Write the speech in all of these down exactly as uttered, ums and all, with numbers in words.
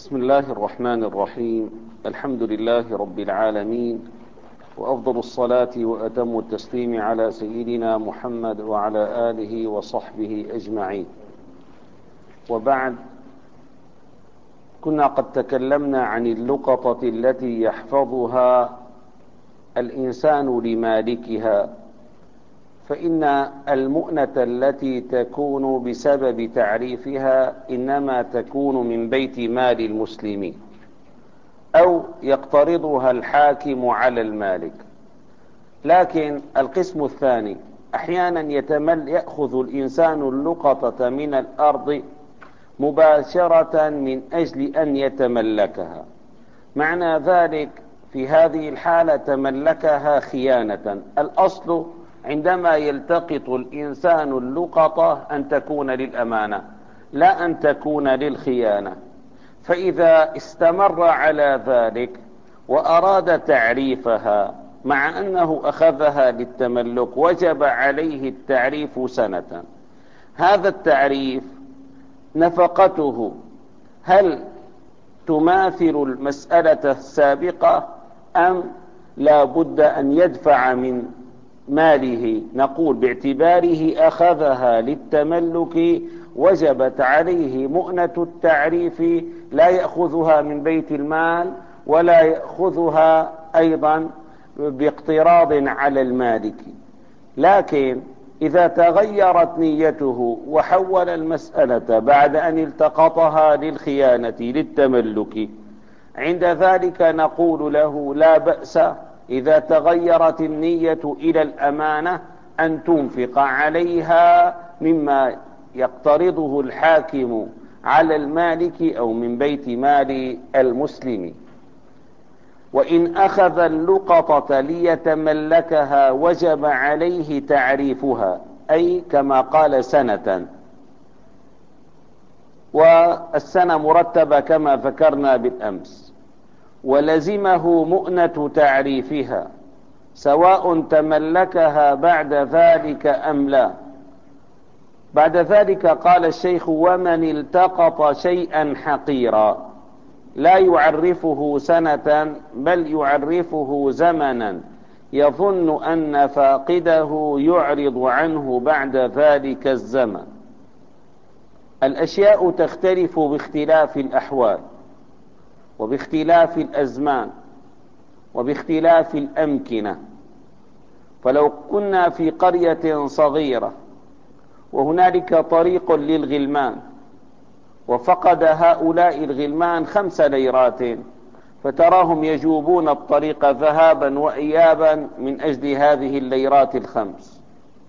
بسم الله الرحمن الرحيم. الحمد لله رب العالمين، وأفضل الصلاة وأتم التسليم على سيدنا محمد وعلى آله وصحبه أجمعين. وبعد، كنا قد تكلمنا عن اللقطة التي يحفظها الإنسان لمالكها، فإن المؤنة التي تكون بسبب تعريفها إنما تكون من بيت مال المسلمين، أو يقترضها الحاكم على المالك. لكن القسم الثاني، أحيانا يتمل يأخذ الإنسان اللقطة من الأرض مباشرة من أجل أن يتملكها. معنى ذلك في هذه الحالة تملكها خيانة. الأصل عندما يلتقط الإنسان اللقطة أن تكون للأمانة، لا أن تكون للخيانة. فإذا استمر على ذلك وأراد تعريفها مع أنه أخذها للتملك، وجب عليه التعريف سنة. هذا التعريف نفقته هل تماثل المسألة السابقة أم لا بد أن يدفع من ماله؟ نقول باعتباره أخذها للتملك وجبت عليه مؤنة التعريف، لا يأخذها من بيت المال ولا يأخذها أيضا باقتراض على المالك. لكن إذا تغيرت نيته وحول المسألة بعد أن التقطها للخيانة للتملك، عند ذلك نقول له لا بأس إذا تغيرت النية إلى الأمانة أن تنفق عليها مما يقترضه الحاكم على المالك أو من بيت مال المسلم. وإن أخذ اللقطة ليتملكها وجب عليه تعريفها، أي كما قال سنة، والسنة مرتبة كما ذكرنا بالأمس، ولزمه مؤنة تعريفها سواء تملكها بعد ذلك أم لا. بعد ذلك قال الشيخ: ومن التقط شيئا حقيرا لا يعرفه سنة بل يعرفه زمنا يظن أن فاقده يعرض عنه بعد ذلك الزمن. الأشياء تختلف باختلاف الأحوال وباختلاف الأزمان وباختلاف الأمكنة. فلو كنا في قرية صغيرة وهنالك طريق للغلمان، وفقد هؤلاء الغلمان خمس ليرات، فتراهم يجوبون الطريق ذهابا وإيابا من أجل هذه الليرات الخمس.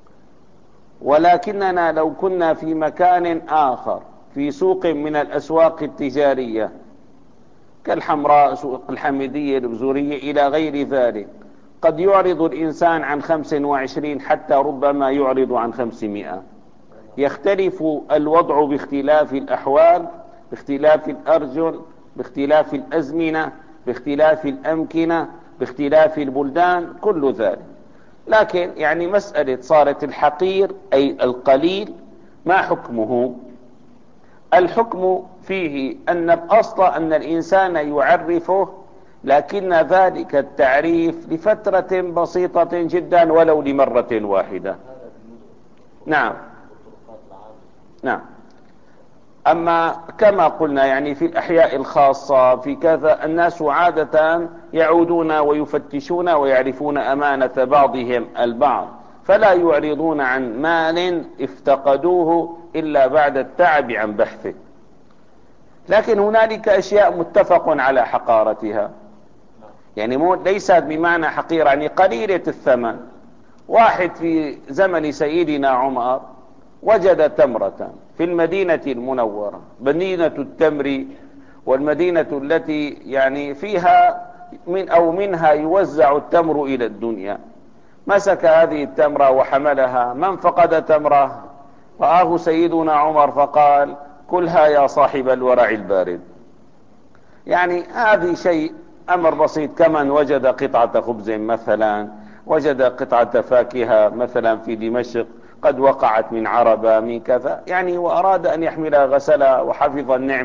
ولكننا لو كنا في مكان آخر، في سوق من الأسواق التجارية كالحمراء، سوق الحميدية، البزورية، إلى غير ذلك، قد يعرض الإنسان عن خمس وعشرين حتى ربما يعرض عن خمسمائة. يختلف الوضع باختلاف الأحوال، باختلاف الأرجل، باختلاف الأزمنة، باختلاف الأمكنة، باختلاف البلدان، كل ذلك. لكن يعني مسألة صارت الحقير أي القليل، ما حكمه؟ الحكم فيه أن الأصل أن الإنسان يعرفه، لكن ذلك التعريف لفترة بسيطة جدا ولو لمرة واحدة. نعم نعم. أما كما قلنا يعني في الأحياء الخاصة في كذا، الناس عادة يعودون ويفتشون ويعرفون أمانة بعضهم البعض، فلا يعرضون عن مال افتقدوه إلا بعد التعب عن بحثه. لكن هنالك أشياء متفق على حقارتها، يعني مو ليست بمعنى حقيرة، يعني قليلة الثمن. واحد في زمن سيدنا عمر وجد تمرة في المدينة المنورة، مدينة التمر، والمدينة التي يعني فيها من أو منها يوزع التمر إلى الدنيا. مسك هذه التمرة وحملها. من فقد تمرة رآه سيدنا عمر فقال: كلها يا صاحب الورع البارد. يعني هذه شيء أمر بسيط، كمن وجد قطعة خبز مثلا، وجد قطعة فاكهة مثلا في دمشق قد وقعت من عربة من كذا، يعني وأراد أن يحملها، غسلها وحفظ النعمة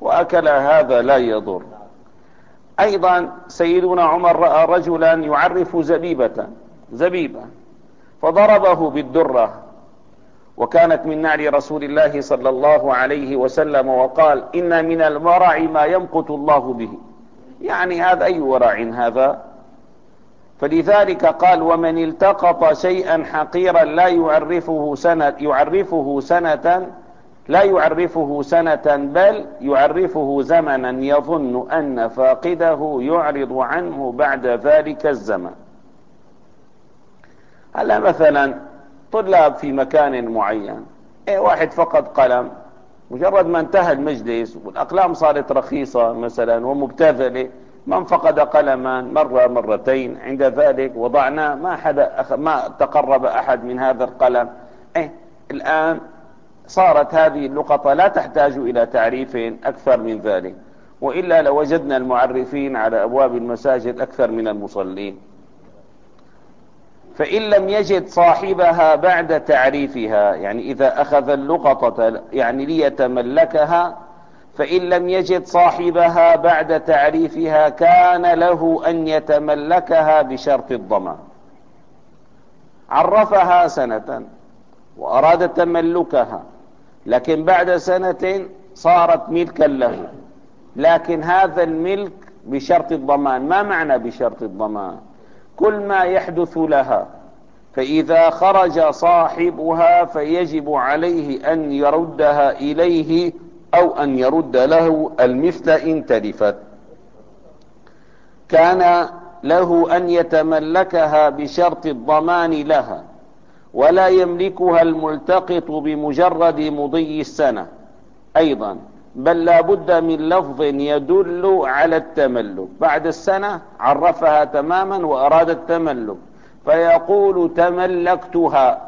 وأكل هذا لا يضر. أيضا سيدنا عمر رأى رجلا يعرف زبيبة زبيبة فضربه بالدرة، وكانت من نعل رسول الله صلى الله عليه وسلم، وقال إن من الورع ما يمقت الله به. يعني هذا أي ورع هذا؟ فلذلك قال ومن التقط شيئا حقيرا لا يعرفه سنة يعرفه سنة لا يعرفه سنة بل يعرفه زمنا يظن أن فاقده يعرض عنه بعد ذلك الزمن. هلا مثلا طلاب في مكان معين، ايه واحد فقد قلم، مجرد ما انتهى المجلس والأقلام صارت رخيصة مثلا ومبتذلة، من فقد قلما مرة مرتين عند ذلك وضعناه، ما حدا أخ... ما تقرب أحد من هذا القلم. ايه الآن صارت هذه اللقطة لا تحتاج إلى تعريف أكثر من ذلك، وإلا لوجدنا المعرفين على أبواب المساجد أكثر من المصلين. فإن لم يجد صاحبها بعد تعريفها، يعني إذا أخذ اللقطة يعني ليتملكها، فإن لم يجد صاحبها بعد تعريفها كان له أن يتملكها بشرط الضمان. عرفها سنة وأراد تملكها، لكن بعد سنة صارت ملكا له، لكن هذا الملك بشرط الضمان. ما معنى بشرط الضمان؟ كل ما يحدث لها فإذا خرج صاحبها فيجب عليه أن يردها إليه أو أن يرد له المثل إن تلفت. كان له أن يتملكها بشرط الضمان لها، ولا يملكها الملتقط بمجرد مضي السنة أيضا، بل لا بد من لفظ يدل على التملك. بعد السنة عرفها تماما وأراد التملك، فيقول تملكتها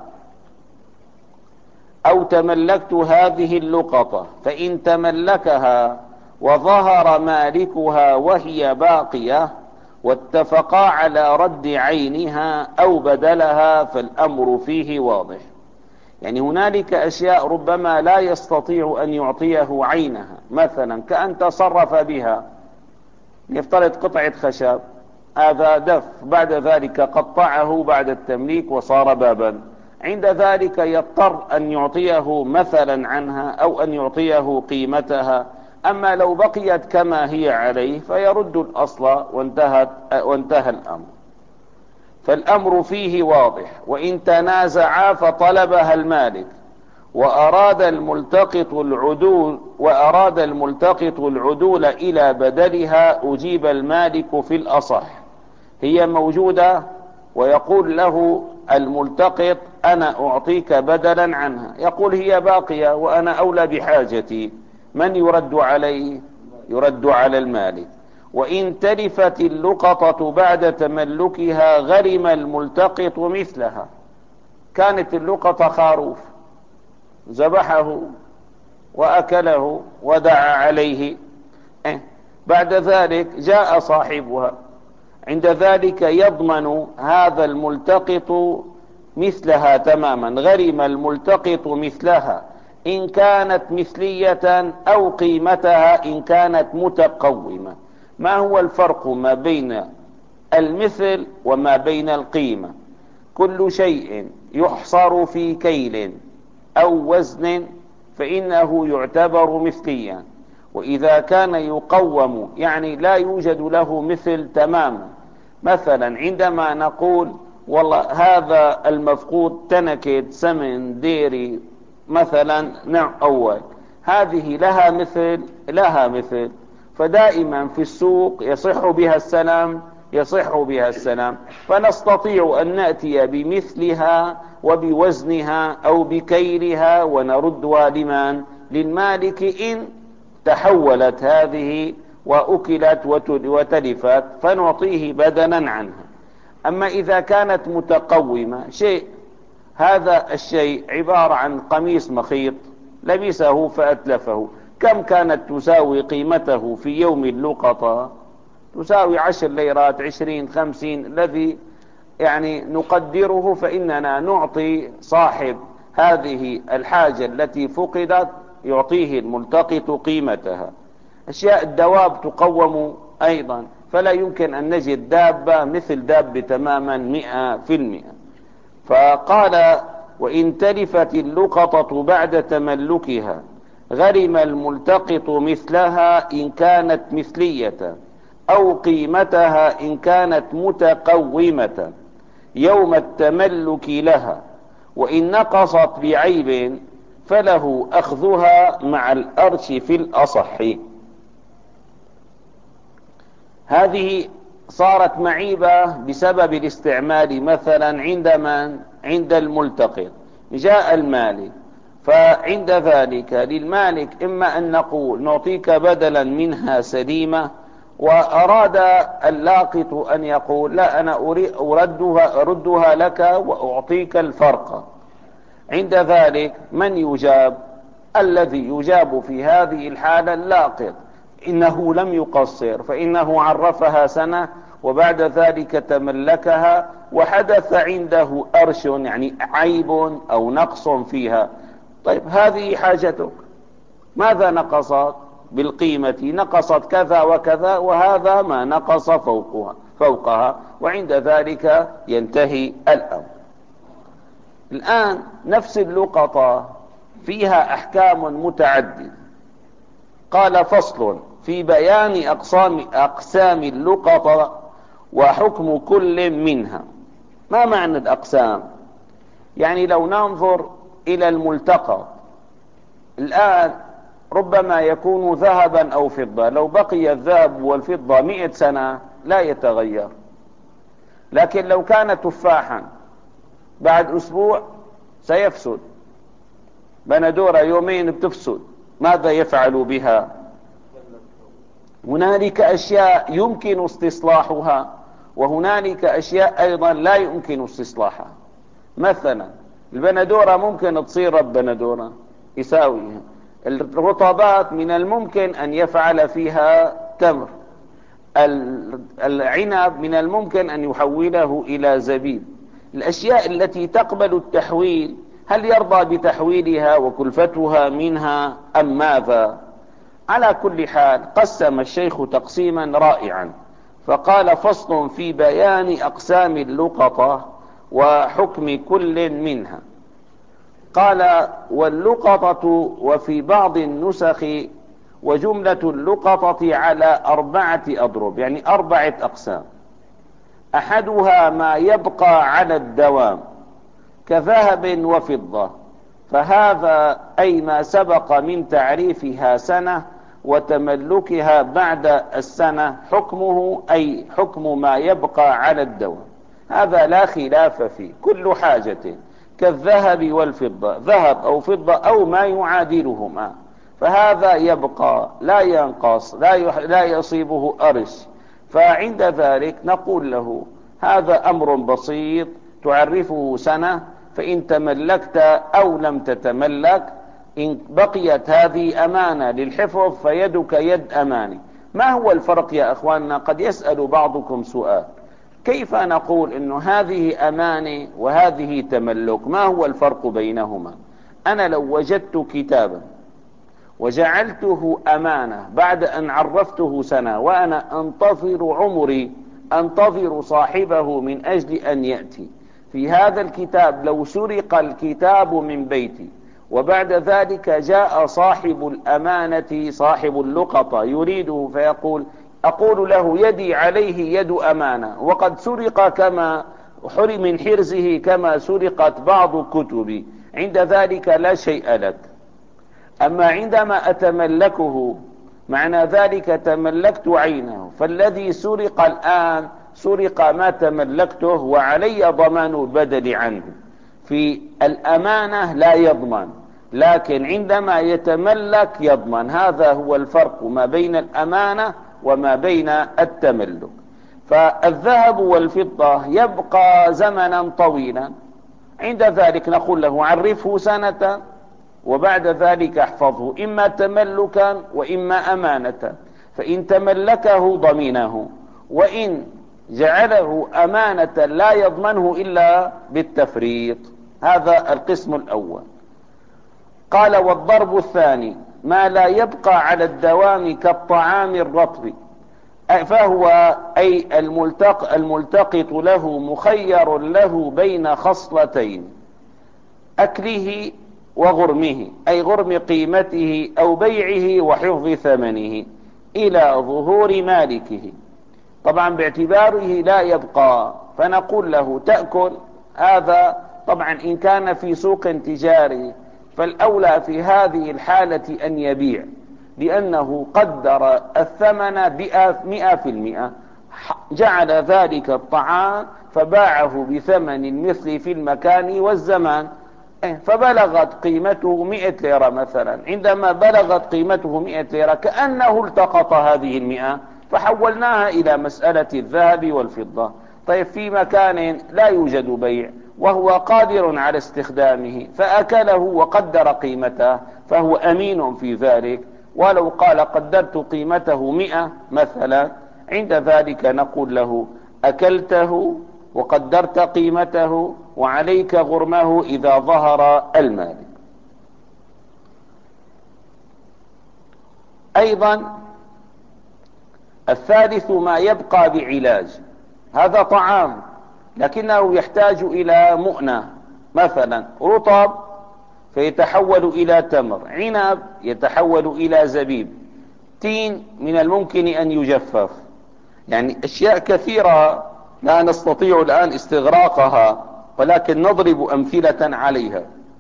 أو تملكت هذه اللقطة. فإن تملكها وظهر مالكها وهي باقية واتفقا على رد عينها أو بدلها فالأمر فيه واضح. يعني هنالك أشياء ربما لا يستطيع أن يعطيه عينها، مثلا كأن تصرف بها، يفترض قطعة خشب، هذا دف، بعد ذلك قطعه بعد التمليك وصار بابا، عند ذلك يضطر أن يعطيه مثلا عنها أو أن يعطيه قيمتها. أما لو بقيت كما هي عليه فيرد الأصل وانتهت وانتهى الأمر. فالأمر فيه واضح. وإن تنازعا فطلبها المالك وأراد الملتقط العدول وأراد الملتقط العدول إلى بدلها أجيب المالك في الأصح، هي موجودة، ويقول له الملتقط أنا أعطيك بدلا عنها، يقول هي باقية وأنا أولى بحاجتي، من يرد عليه؟ يرد على المالك. وإن تلفت اللقطة بعد تملكها غرم الملتقط مثلها. كانت اللقطة خروف، ذبحه وأكله ودعا عليه، بعد ذلك جاء صاحبها، عند ذلك يضمن هذا الملتقط مثلها تماما، غرم الملتقط مثلها إن كانت مثلية أو قيمتها إن كانت متقومة. ما هو الفرق ما بين المثل وما بين القيمة؟ كل شيء يحصر في كيل أو وزن فإنه يعتبر مثليا، وإذا كان يقوم يعني لا يوجد له مثل تماما. مثلا عندما نقول والله هذا المفقود تنكد سمن ديري مثلا نوع أول، هذه لها مثل لها مثل، فدائما في السوق يصح بها السلام يصح بها السلام، فنستطيع أن نأتي بمثلها وبوزنها أو بكيلها ونردها لمن؟ للمالك إن تحولت هذه وأكلت وتلفت فنعطيه بدلا عنها. أما إذا كانت متقومة، شيء هذا الشيء عبارة عن قميص مخيط لبسه فأتلفه، كم كانت تساوي قيمته في يوم اللقطة؟ تساوي عشر ليرات، عشرين، خمسين، الذي يعني نقدره، فإننا نعطي صاحب هذه الحاجة التي فقدت يعطيه الملتقط قيمتها. أشياء الدواب تقوم أيضا، فلا يمكن أن نجد دابة مثل دابة تماما مئة في المئة. فقال: وإن تلفت اللقطة بعد تملكها غرم الملتقط مثلها إن كانت مثلية، أو قيمتها إن كانت متقومة يوم التملك لها، وإن نقصت بعيب فله أخذها مع الأرش في الأصح. هذه صارت معيبة بسبب الاستعمال، مثلا عندما عند الملتقط جاء المالك، فعند ذلك للمالك إما أن نقول نعطيك بدلا منها سليمة، وأراد اللاقط أن يقول لا، أنا أردها, أردها لك وأعطيك الفرق. عند ذلك من يجاب؟ الذي يجاب في هذه الحالة اللاقط، إنه لم يقصر، فإنه عرفها سنة وبعد ذلك تملكها وحدث عنده أرش، يعني عيب أو نقص فيها. طيب هذه حاجتك، ماذا نقصت؟ بالقيمة نقصت كذا وكذا، وهذا ما نقص فوقها, فوقها وعند ذلك ينتهي الأمر. الآن نفس اللقطة فيها أحكام متعددة. قال: فصل في بيان أقسام, أقسام اللقطة وحكم كل منها. ما معنى الأقسام؟ يعني لو ننظر إلى الملتقط الآن، ربما يكون ذهبا أو فضة، لو بقي الذهب والفضة مئة سنة لا يتغير. لكن لو كان تفاحا بعد أسبوع سيفسد، بندورة يومين بتفسد، ماذا يفعل بها؟ هنالك أشياء يمكن استصلاحها وهنالك أشياء أيضا لا يمكن استصلاحها. مثلا البندورة ممكن تصير بندورة يساويها، الرطبات من الممكن أن يفعل فيها تمر، العنب من الممكن أن يحوله إلى زبيب. الأشياء التي تقبل التحويل هل يرضى بتحويلها وكلفتها منها أم ماذا؟ على كل حال قسم الشيخ تقسيما رائعا، فقال: فصل في بيان أقسام اللقطة وحكم كل منها. قال: واللقطة وفي بعض النسخ وجملة اللقطة على أربعة أضرب، يعني أربعة أقسام. أحدها ما يبقى على الدوام كذهب وفضة، فهذا أي ما سبق من تعريفها سنة وتملكها بعد السنة حكمه أي حكم ما يبقى على الدوام، هذا لا خلاف فيه. كل حاجة كالذهب والفضة، ذهب أو فضة أو ما يعادلهما، فهذا يبقى لا ينقص، لا, لا يصيبه أرش. فعند ذلك نقول له: هذا أمر بسيط تعرفه سنة، فإن تملكت أو لم تتملك إن بقيت هذه أمانة للحفظ فيدك يد أماني. ما هو الفرق يا أخواننا؟ قد يسأل بعضكم سؤال: كيف نقول إنه هذه أمانة وهذه تملك؟ ما هو الفرق بينهما؟ أنا لو وجدت كتابا وجعلته أمانة بعد أن عرفته سنة وأنا أنتظر عمري، أنتظر صاحبه من أجل أن يأتي، في هذا الكتاب لو سرق الكتاب من بيتي وبعد ذلك جاء صاحب الأمانة صاحب اللقطة يريده فيقول، أقول له: يدي عليه يد أمانة وقد سرق كما حرم من حرزه كما سرقت بعض كتبي، عند ذلك لا شيء لك. أما عندما أتملكه معنى ذلك تملكت عينه، فالذي سرق الآن سرق ما تملكته وعلي ضمان البدل عنه. في الأمانة لا يضمن، لكن عندما يتملك يضمن. هذا هو الفرق ما بين الأمانة وما بين التملك. فالذهب والفضة يبقى زمنا طويلا، عند ذلك نقول له: عرفه سنة وبعد ذلك احفظه، إما تملكا وإما أمانة. فإن تملكه ضمنه، وإن جعله أمانة لا يضمنه إلا بالتفريط. هذا القسم الأول. قال: والضرب الثاني ما لا يبقى على الدوام كالطعام الرطب، فهو أي الملتق الملتقط له مخير له بين خصلتين: أكله وغرمه، أي غرم قيمته أو بيعه وحفظ ثمنه إلى ظهور مالكه. طبعا باعتباره لا يبقى، فنقول له تأكل هذا. طبعا إن كان في سوق تجاري فالأولى في هذه الحالة أن يبيع، لأنه قدر الثمن مئة في المئة، جعل ذلك الطعام فباعه بثمن المثل في المكان والزمان، فبلغت قيمته مئة ليرة مثلا. عندما بلغت قيمته مئة ليرة كأنه التقط هذه المئة فحولناها إلى مسألة الذهب والفضة. طيب في مكان لا يوجد بيع وهو قادر على استخدامه فأكله وقدر قيمته، فهو أمين في ذلك. ولو قال قدرت قيمته مئة مثلا، عند ذلك نقول له أكلته وقدرت قيمته وعليك غرمه إذا ظهر المالك. أيضا الثالث ما يبقى بعلاج. هذا طعام لكنه يحتاج إلى مؤنة، مثلا رطب فيتحول إلى تمر، عنب يتحول إلى زبيب، تين من الممكن أن يجفف. يعني أشياء كثيرة لا نستطيع الآن استغراقها، ولكن نضرب أمثلة عليها.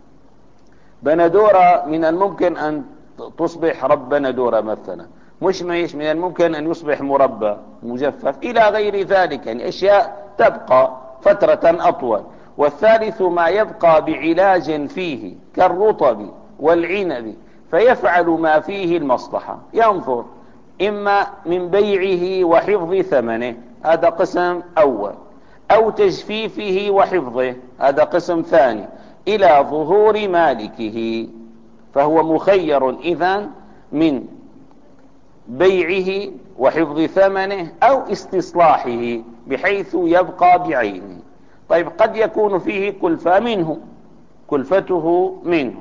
بندورة من الممكن أن تصبح رب بندورة مثلا، مشمش من الممكن أن يصبح مربى مجفف إلى غير ذلك، يعني أشياء تبقى فترة أطول. والثالث ما يبقى بعلاج فيه كالرطب والعنب، فيفعل ما فيه المصلحة، ينظر إما من بيعه وحفظ ثمنه، هذا قسم أول، أو تجفيفه وحفظه، هذا قسم ثاني، إلى ظهور مالكه. فهو مخير إذن من بيعه وحفظ ثمنه أو استصلاحه بحيث يبقى بعينه. طيب قد يكون فيه كلفة منه، كلفته منه.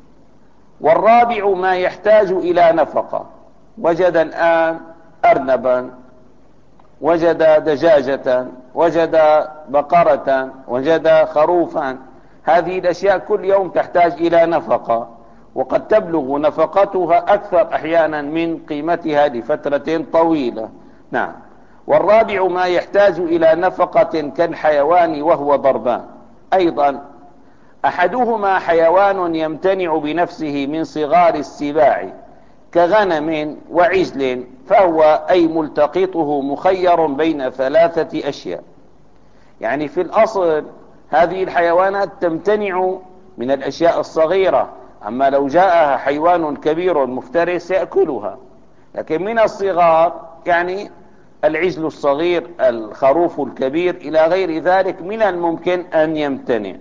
والرابع ما يحتاج إلى نفقة، وجد الآن أرنبا، وجد دجاجة، وجد بقرة، وجد خروفا، هذه الأشياء كل يوم تحتاج إلى نفقة، وقد تبلغ نفقتها أكثر أحيانا من قيمتها لفترة طويلة. نعم. والرابع ما يحتاج إلى نفقة كالحيوان وهو ضربان. أيضا أحدهما حيوان يمتنع بنفسه من صغار السباع كغنم وعجل، فهو أي ملتقطه مخير بين ثلاثة أشياء. يعني في الأصل هذه الحيوانات تمتنع من الأشياء الصغيرة، أما لو جاءها حيوان كبير مفترس يأكلها. لكن من الصغار يعني العجل الصغير، الخروف الكبير إلى غير ذلك من الممكن أن يمتنع.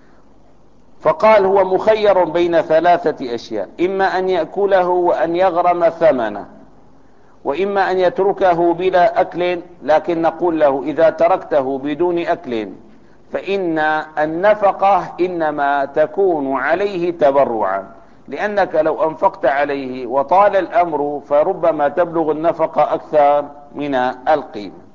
فقال هو مخير بين ثلاثة أشياء: إما أن يأكله وأن يغرم ثمنه، وإما أن يتركه بلا أكل، لكن نقول له إذا تركته بدون أكل فإن النفقة إنما تكون عليه تبرعا، لأنك لو أنفقت عليه وطال الأمر فربما تبلغ النفقة أكثر من القيمة.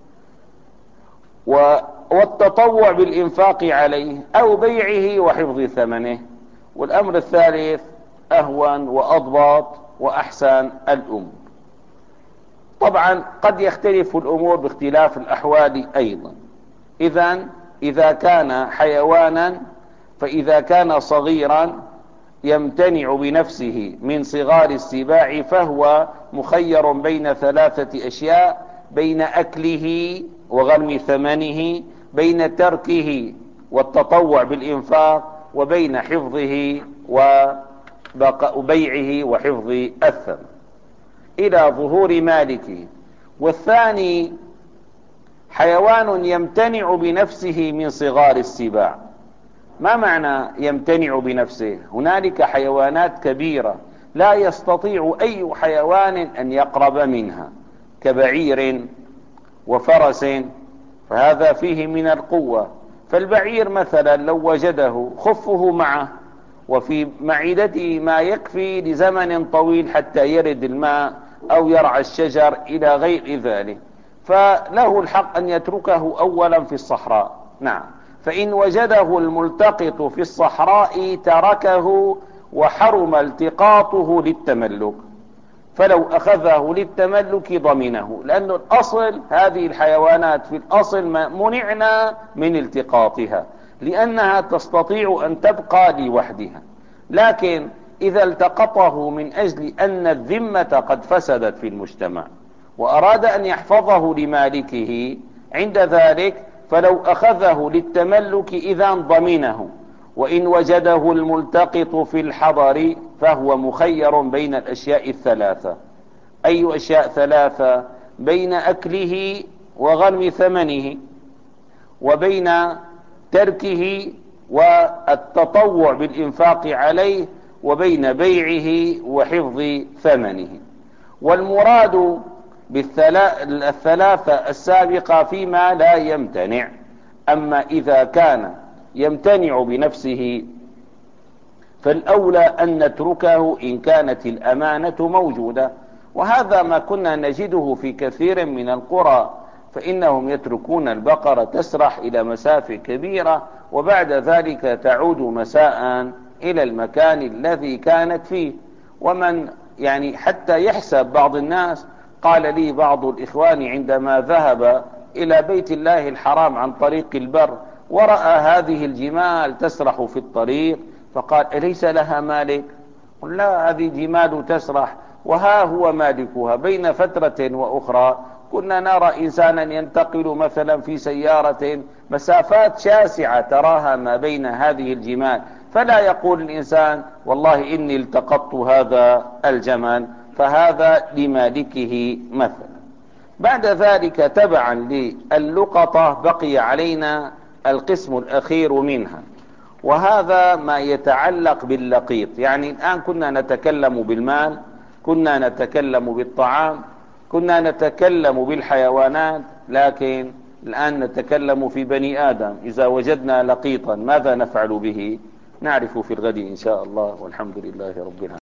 والتطوع بالإنفاق عليه أو بيعه وحفظ ثمنه. والأمر الثالث أهون وأضبط وأحسن الأمور. طبعا قد يختلف الأمور باختلاف الأحوال أيضا. إذن إذا كان حيوانا، فإذا كان صغيرا يمتنع بنفسه من صغار السباع فهو مخير بين ثلاثة أشياء: بين أكله وغرم ثمنه، بين تركه والتطوع بالإنفاق، وبين حفظه وبيعه وحفظ الثمن إلى ظهور مالكه. والثاني حيوان يمتنع بنفسه من صغار السباع. ما معنى يمتنع بنفسه؟ هنالك حيوانات كبيرة لا يستطيع أي حيوان أن يقرب منها كبعير وفرس، فهذا فيه من القوة. فالبعير مثلا لو وجده خفه معه وفي معدته ما يكفي لزمن طويل حتى يرد الماء أو يرعى الشجر إلى غير ذلك، فله الحق أن يتركه أولا في الصحراء. نعم. فإن وجده الملتقط في الصحراء تركه وحرم التقاطه للتملك، فلو أخذه للتملك ضمنه، لأن الأصل هذه الحيوانات في الأصل منعنا من التقاطها لأنها تستطيع أن تبقى لوحدها، لكن إذا التقطه من أجل أن الذمة قد فسدت في المجتمع وأراد أن يحفظه لمالكه، عند ذلك فلو أخذه للتملك إذا ضمنه. وإن وجده الملتقط في الحضر فهو مخير بين الأشياء الثلاثة. أي أشياء ثلاثة؟ بين أكله وغرم ثمنه، وبين تركه والتطوع بالإنفاق عليه، وبين بيعه وحفظ ثمنه. والمراد بالثلاثة السابقة فيما لا يمتنع. أما إذا كان يمتنع بنفسه فالأولى أن نتركه إن كانت الأمانة موجودة، وهذا ما كنا نجده في كثير من القرى، فإنهم يتركون البقرة تسرح إلى مسافة كبيرة وبعد ذلك تعود مساء إلى المكان الذي كانت فيه. ومن يعني حتى يحسب بعض الناس، قال لي بعض الإخوان عندما ذهب إلى بيت الله الحرام عن طريق البر ورأى هذه الجمال تسرح في الطريق، فقال: أليس لها مالك؟ قل: لا، هذه جمال تسرح وها هو مالكها. بين فترة وأخرى كنا نرى إنسانا ينتقل مثلا في سيارة مسافات شاسعة تراها ما بين هذه الجمال، فلا يقول الإنسان: والله إني التقطت هذا الجمل، فهذا لمالكه مثلا. بعد ذلك تبعا للقطة بقي علينا القسم الأخير منها، وهذا ما يتعلق باللقيط. يعني الآن كنا نتكلم بالمال، كنا نتكلم بالطعام، كنا نتكلم بالحيوانات، لكن الآن نتكلم في بني آدم. إذا وجدنا لقيطا ماذا نفعل به؟ نعرف في الغد إن شاء الله، والحمد لله رب العالمين.